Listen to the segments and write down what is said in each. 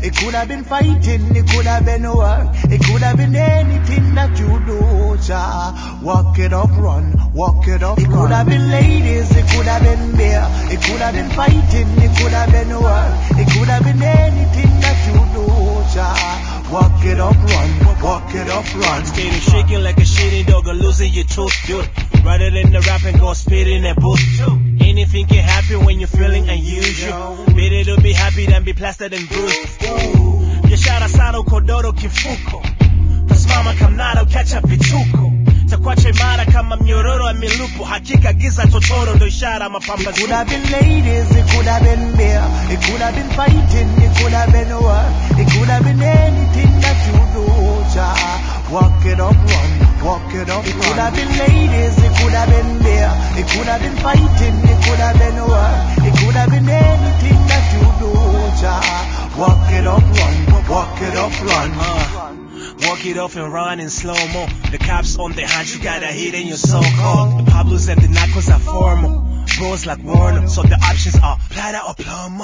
It could have been fighting, it could have been work, it could have been anything that you do, child. Walk it up, run, walk it up, it run. Could have been ladies, it could have been beer, it could have been fighting, it could have been work, it could have been anything that you do, child. Walk it up, run, walk it up, run. Skating, shaking like a shitty dog or losing your tooth, dude. Rather than the rap and go spit in a booth. Anything can happen when you're feeling unusual. Better to be happy than be plastered and bruised. Biashara sana ukodoro kifuko. Tasimama kamnara ukiacha vituko. Takwacha imara kama mnyororo wa milupo. Hakika giza totoro ndo ishara mapambazuko. It could have been ladies, it could have been beer, it could have been fighting, it could have been work, it could have been anything that you do, child. Walk it up, run, walk it up, it run. Could have been ladies, it could have been beer, it could have been fighting, it could have been work, it could have been anything that you do, child. Walk it up, run, walk it up, run. Walk it off and run in slow-mo. The cops on the hunt, you got a hit in your so-called. The Pablos and the Narcos are formal. Bros like Warner, so the options are plata or plumber.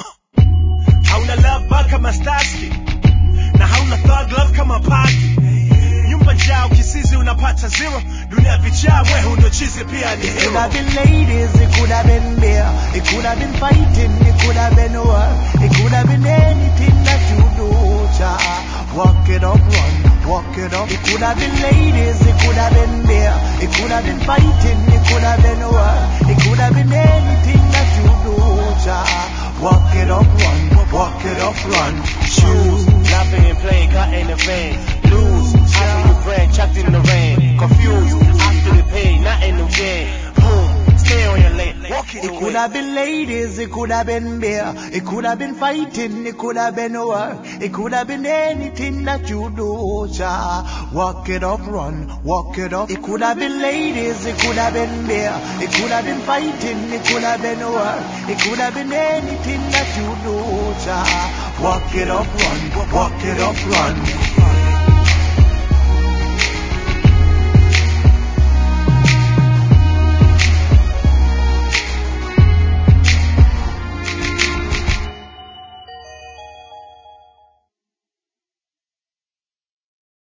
Hauna love bug kama Starsky. Na hauna thug love kama Paki. Nyumba jao kisizi unapata zero. Dunia vichaa wehu ndo chizi pia ni hero. It could have been ladies, it could have been beer, it could have been fighting, it could have been work, it could have been anything that you do, child. Walk it up, run, walk it up. It could have been ladies, it could have been beer, it could have been fighting, it could have been work, it could have been anything that you do, child. Walk it up, run, walk it up, run. Shoes, laughing and playing, cut in the vein. Lose, after your brain, chucked in the rain. Confused, after the pain, not in the gain. Boom, stay on your lane, walk it away. It could have been ladies, it could have been beer, it could have been fighting, it could have been work, it could have been anything that you do, child. Walk it up, run, walk it up. It could have been ladies, it could have been beer, it could have been fighting, it could have been work, it could have been anything that you do, child. Walk it up, run, walk it up, run.